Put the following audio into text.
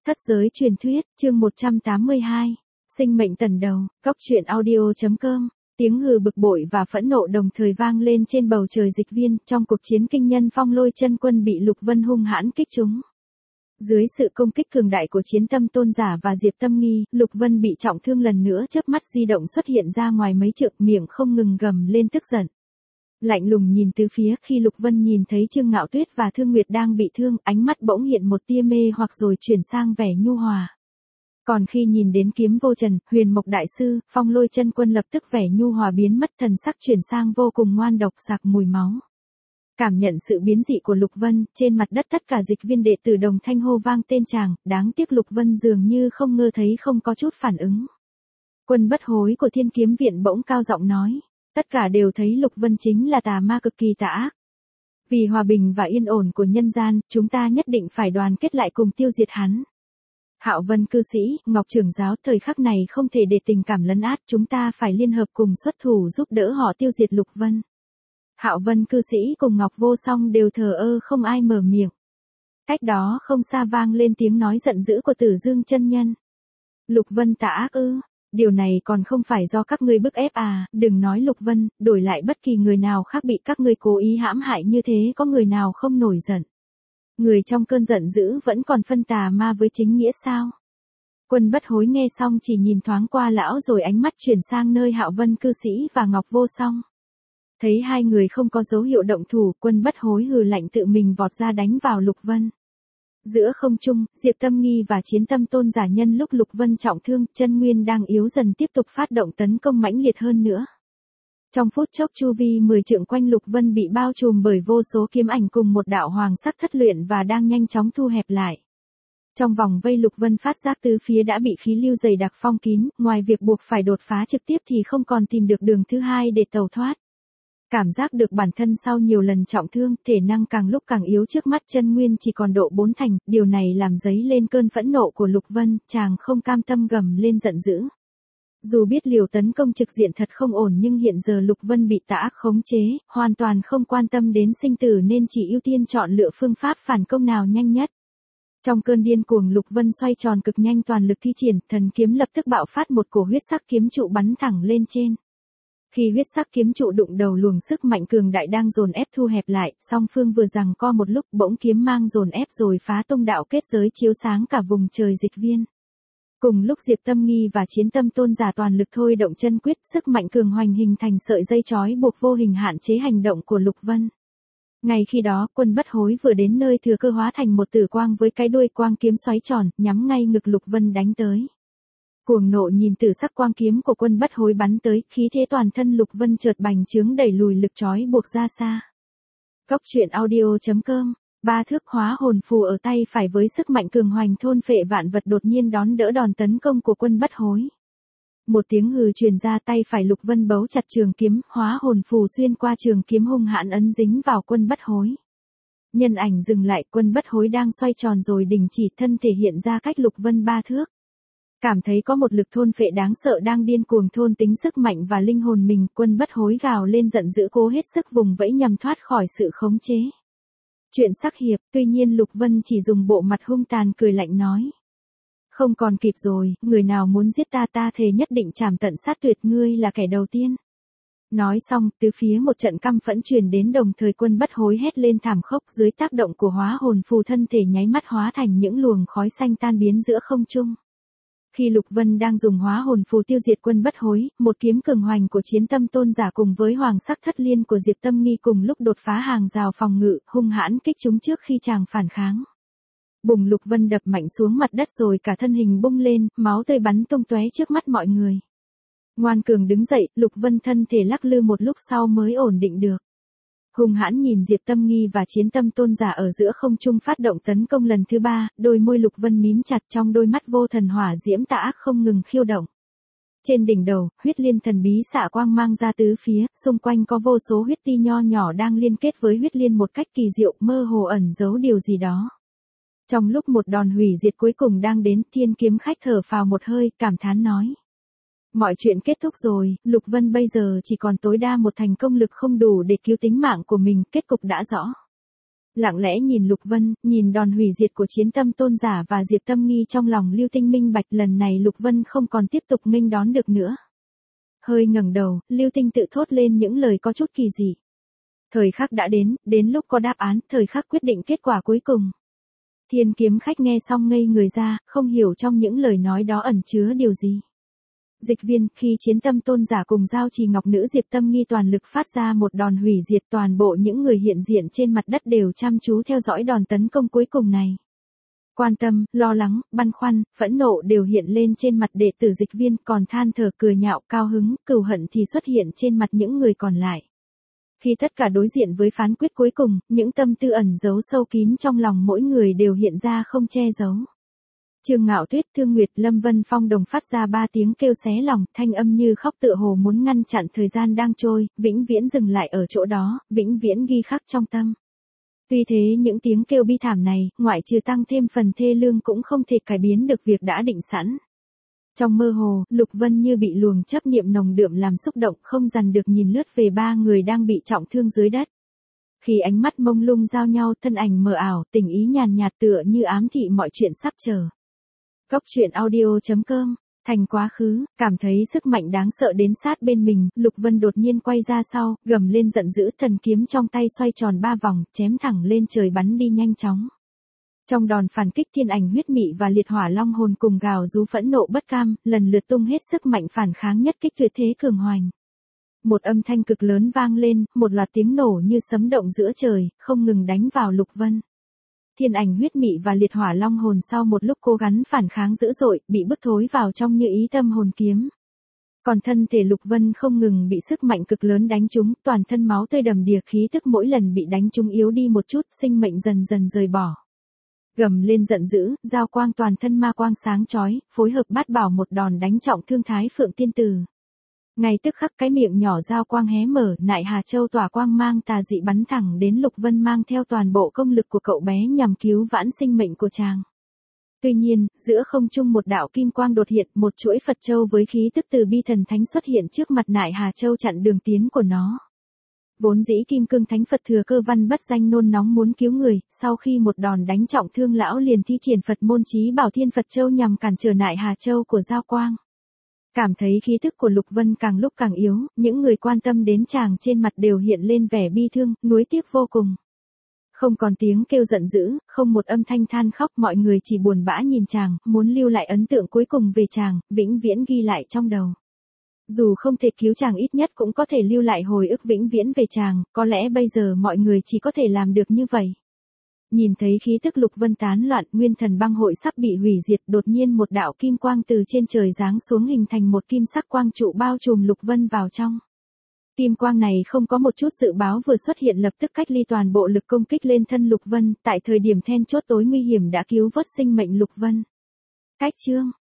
Thất giới truyền thuyết, chương 182. Sinh mệnh tần đầu, Cóc truyện audio.com. Tiếng hừ bực bội và phẫn nộ đồng thời vang lên trên bầu trời dịch viên, trong cuộc chiến kinh nhân Phong Lôi Chân Quân bị Lục Vân hung hãn kích trúng. Dưới sự công kích cường đại của Chiến Tâm Tôn Giả và Diệp Tâm Nghi, Lục Vân bị trọng thương lần nữa, chớp mắt di động xuất hiện ra ngoài mấy trượng, miệng không ngừng gầm lên tức giận. Lạnh lùng nhìn từ phía, khi Lục Vân nhìn thấy Trương Ngạo Tuyết và Thương Nguyệt đang bị thương, ánh mắt bỗng hiện một tia mê hoặc rồi chuyển sang vẻ nhu hòa. Còn khi nhìn đến Kiếm Vô Trần, Huyền Mộc Đại Sư, Phong Lôi Chân Quân lập tức vẻ nhu hòa biến mất, thần sắc chuyển sang vô cùng ngoan độc, sặc mùi máu. Cảm nhận sự biến dị của Lục Vân, trên mặt đất tất cả dịch viên đệ tử đồng thanh hô vang tên chàng, đáng tiếc Lục Vân dường như không ngờ thấy không có chút phản ứng. Quân Bất Hối của Thiên Kiếm Viện bỗng cao giọng nói. Tất cả đều thấy Lục Vân chính là tà ma cực kỳ tà ác. Vì hòa bình và yên ổn của nhân gian, chúng ta nhất định phải đoàn kết lại cùng tiêu diệt hắn. Hạo Vân cư sĩ, Ngọc trưởng giáo, thời khắc này không thể để tình cảm lấn át, chúng ta phải liên hợp cùng xuất thủ giúp đỡ họ tiêu diệt Lục Vân. Hạo Vân cư sĩ cùng Ngọc Vô Song đều thờ ơ không ai mở miệng. Cách đó không xa vang lên tiếng nói giận dữ của Tử Dương chân nhân. Lục Vân tà ác ư? Điều này còn không phải do các ngươi bức ép à, đừng nói Lục Vân, đổi lại bất kỳ người nào khác bị các ngươi cố ý hãm hại như thế, có người nào không nổi giận. Người trong cơn giận dữ vẫn còn phân tà ma với chính nghĩa sao? Quân Bất Hối nghe xong chỉ nhìn thoáng qua lão rồi ánh mắt chuyển sang nơi Hạo Vân cư sĩ và Ngọc Vô Song. Thấy hai người không có dấu hiệu động thủ, Quân Bất Hối hừ lạnh tự mình vọt ra đánh vào Lục Vân. Giữa không trung, Diệp Tâm Nghi và Chiến Tâm Tôn Giả nhân lúc Lục Vân trọng thương, chân nguyên đang yếu dần tiếp tục phát động tấn công mãnh liệt hơn nữa. Trong phút chốc chu vi 10 trượng quanh Lục Vân bị bao trùm bởi vô số kiếm ảnh cùng một đạo hoàng sắc thất luyện và đang nhanh chóng thu hẹp lại. Trong vòng vây Lục Vân phát giác tứ phía đã bị khí lưu dày đặc phong kín, ngoài việc buộc phải đột phá trực tiếp thì không còn tìm được đường thứ hai để tẩu thoát. Cảm giác được bản thân sau nhiều lần trọng thương, thể năng càng lúc càng yếu, trước mắt chân nguyên chỉ còn độ 4 thành, điều này làm dấy lên cơn phẫn nộ của Lục Vân, chàng không cam tâm gầm lên giận dữ. Dù biết liều tấn công trực diện thật không ổn nhưng hiện giờ Lục Vân bị tà ác khống chế, hoàn toàn không quan tâm đến sinh tử nên chỉ ưu tiên chọn lựa phương pháp phản công nào nhanh nhất. Trong cơn điên cuồng Lục Vân xoay tròn cực nhanh, toàn lực thi triển, thần kiếm lập tức bạo phát, một cổ huyết sắc kiếm trụ bắn thẳng lên trên. Khi huyết sắc kiếm trụ đụng đầu luồng sức mạnh cường đại đang dồn ép thu hẹp lại, song phương vừa giằng co một lúc, bỗng kiếm mang dồn ép rồi phá tung đạo kết giới chiếu sáng cả vùng trời dịch viên. Cùng lúc Diệp Tâm Nghi và Chiến Tâm Tôn Giả toàn lực thôi động chân quyết, sức mạnh cường hoành hình thành sợi dây trói buộc vô hình hạn chế hành động của Lục Vân. Ngay khi đó, Quân Bất Hối vừa đến nơi thừa cơ hóa thành một tử quang với cái đuôi quang kiếm xoáy tròn, nhắm ngay ngực Lục Vân đánh tới. Cuồng nộ nhìn tử sắc quang kiếm của Quân Bất Hối bắn tới, khí thế toàn thân Lục Vân chợt bành trướng đẩy lùi lực trói buộc ra xa. Cóc truyện audio.com. Ba thước hóa hồn phù ở tay phải với sức mạnh cường hoành thôn phệ vạn vật đột nhiên đón đỡ đòn tấn công của Quân Bất Hối. Một tiếng hừ truyền ra, tay phải Lục Vân bấu chặt trường kiếm, hóa hồn phù xuyên qua trường kiếm hung hãn ấn dính vào Quân Bất Hối. Nhân ảnh dừng lại, Quân Bất Hối đang xoay tròn rồi đình chỉ, thân thể hiện ra cách Lục Vân 3 thước. Cảm thấy có một lực thôn phệ đáng sợ đang điên cuồng thôn tính sức mạnh và linh hồn mình, Quân Bất Hối gào lên giận dữ, cố hết sức vùng vẫy nhằm thoát khỏi sự khống chế. Chuyện sắc hiệp, tuy nhiên Lục Vân chỉ dùng bộ mặt hung tàn cười lạnh nói. Không còn kịp rồi, người nào muốn giết ta, ta thề nhất định chảm tận sát tuyệt, ngươi là kẻ đầu tiên. Nói xong, từ phía một trận căm phẫn truyền đến, đồng thời Quân Bất Hối hét lên thảm khốc, dưới tác động của hóa hồn phù thân thể nháy mắt hóa thành những luồng khói xanh tan biến giữa không trung. Khi Lục Vân đang dùng hóa hồn phù tiêu diệt Quân Bất Hối, một kiếm cường hoành của Chiến Tâm Tôn Giả cùng với hoàng sắc thất liên của Diệp Tâm Nghi cùng lúc đột phá hàng rào phòng ngự, hung hãn kích chúng trước khi chàng phản kháng. Bùng, Lục Vân đập mạnh xuống mặt đất rồi cả thân hình bung lên, máu tươi bắn tung tóe trước mắt mọi người. Ngoan cường đứng dậy, Lục Vân thân thể lắc lư một lúc sau mới ổn định được. Hung hãn nhìn Diệp Tâm Nghi và Chiến Tâm Tôn Giả ở giữa không trung phát động tấn công lần thứ 3, đôi môi Lục Vân mím chặt, trong đôi mắt vô thần hỏa diễm tà ác không ngừng khiêu động. Trên đỉnh đầu, huyết liên thần bí xạ quang mang ra tứ phía, xung quanh có vô số huyết ti nho nhỏ đang liên kết với huyết liên một cách kỳ diệu, mơ hồ ẩn giấu điều gì đó. Trong lúc một đòn hủy diệt cuối cùng đang đến, Thiên Kiếm Khách thở phào một hơi, cảm thán nói. Mọi chuyện kết thúc rồi, Lục Vân bây giờ chỉ còn tối đa một thành công lực không đủ để cứu tính mạng của mình, kết cục đã rõ. Lặng lẽ nhìn Lục Vân, nhìn đòn hủy diệt của Chiến Tâm Tôn giả và Diệp Tâm Nghi trong lòng Lưu Tinh minh bạch, lần này Lục Vân không còn tiếp tục nghênh đón được nữa. Hơi ngẩng đầu, Lưu Tinh tự thốt lên những lời có chút kỳ dị. Thời khắc đã đến lúc có đáp án, thời khắc quyết định kết quả cuối cùng. Thiên kiếm khách nghe xong ngây người ra, không hiểu trong những lời nói đó ẩn chứa điều gì. Dịch viên, khi Chiến Tâm Tôn giả cùng Giao Trì Ngọc Nữ Diệp Tâm Nghi toàn lực phát ra một đòn hủy diệt, toàn bộ những người hiện diện trên mặt đất đều chăm chú theo dõi đòn tấn công cuối cùng này. Quan tâm, lo lắng, băn khoăn, phẫn nộ đều hiện lên trên mặt đệ tử Dịch viên, còn than thở, cười nhạo, cao hứng, cừu hận thì xuất hiện trên mặt những người còn lại. Khi tất cả đối diện với phán quyết cuối cùng, những tâm tư ẩn giấu sâu kín trong lòng mỗi người đều hiện ra không che giấu. Trương Ngạo Tuyết, Thương Nguyệt, Lâm Vân Phong đồng phát ra 3 tiếng kêu xé lòng, thanh âm như khóc tựa hồ muốn ngăn chặn thời gian đang trôi, vĩnh viễn dừng lại ở chỗ đó, vĩnh viễn ghi khắc trong tâm. Tuy thế những tiếng kêu bi thảm này, ngoại trừ tăng thêm phần thê lương cũng không thể cải biến được việc đã định sẵn. Trong mơ hồ, Lục Vân như bị luồng chấp niệm nồng đượm làm xúc động, không dằn được nhìn lướt về 3 người đang bị trọng thương dưới đất. Khi ánh mắt mông lung giao nhau, thân ảnh mờ ảo, tình ý nhàn nhạt tựa như ám thị mọi chuyện sắp chờ. Góc truyện audio.com. Thành quá khứ, cảm thấy sức mạnh đáng sợ đến sát bên mình, Lục Vân đột nhiên quay ra sau, gầm lên giận dữ, thần kiếm trong tay xoay tròn 3 vòng, chém thẳng lên trời bắn đi nhanh chóng. Trong đòn phản kích, Thiên Ảnh Huyết Mị và Liệt Hỏa Long Hồn cùng gào rú phẫn nộ bất cam, lần lượt tung hết sức mạnh phản kháng nhất kích tuyệt thế cường hoành. Một âm thanh cực lớn vang lên, một loạt tiếng nổ như sấm động giữa trời, không ngừng đánh vào Lục Vân. Thiên Ảnh Huyết Mị và Liệt Hỏa Long Hồn sau một lúc cố gắng phản kháng dữ dội, bị bức thối vào trong như ý tâm hồn kiếm. Còn thân thể Lục Vân không ngừng bị sức mạnh cực lớn đánh trúng, toàn thân máu tươi đầm đìa, khí tức mỗi lần bị đánh trúng yếu đi một chút, sinh mệnh dần dần rời bỏ. Gầm lên giận dữ, giao quang toàn thân ma quang sáng chói, phối hợp bát bảo một đòn đánh trọng thương Thái Phượng Tiên Tử. Ngay tức khắc cái miệng nhỏ giao quang hé mở, Nại Hà Châu tỏa quang mang tà dị bắn thẳng đến Lục Vân, mang theo toàn bộ công lực của cậu bé nhằm cứu vãn sinh mệnh của chàng. Tuy nhiên, giữa không trung một đạo kim quang đột hiện, một chuỗi Phật Châu với khí tức từ bi thần thánh xuất hiện trước mặt Nại Hà Châu chặn đường tiến của nó. Vốn dĩ Kim Cương Thánh Phật Thừa Cơ Văn bất danh nôn nóng muốn cứu người, sau khi một đòn đánh trọng thương lão liền thi triển Phật môn chí bảo Thiên Phật Châu nhằm cản trở Nại Hà Châu của giao quang. Cảm thấy khí thức của Lục Vân càng lúc càng yếu, những người quan tâm đến chàng trên mặt đều hiện lên vẻ bi thương, nuối tiếc vô cùng. Không còn tiếng kêu giận dữ, không một âm thanh than khóc, mọi người chỉ buồn bã nhìn chàng, muốn lưu lại ấn tượng cuối cùng về chàng, vĩnh viễn ghi lại trong đầu. Dù không thể cứu chàng, ít nhất cũng có thể lưu lại hồi ức vĩnh viễn về chàng, có lẽ bây giờ mọi người chỉ có thể làm được như vậy. Nhìn thấy khí tức Lục Vân tán loạn, nguyên thần băng hội sắp bị hủy diệt, đột nhiên một đạo kim quang từ trên trời giáng xuống hình thành một kim sắc quang trụ bao trùm Lục Vân vào trong. Kim quang này không có một chút dự báo vừa xuất hiện lập tức cách ly toàn bộ lực công kích lên thân Lục Vân, tại thời điểm then chốt tối nguy hiểm đã cứu vớt sinh mệnh Lục Vân. Cách chương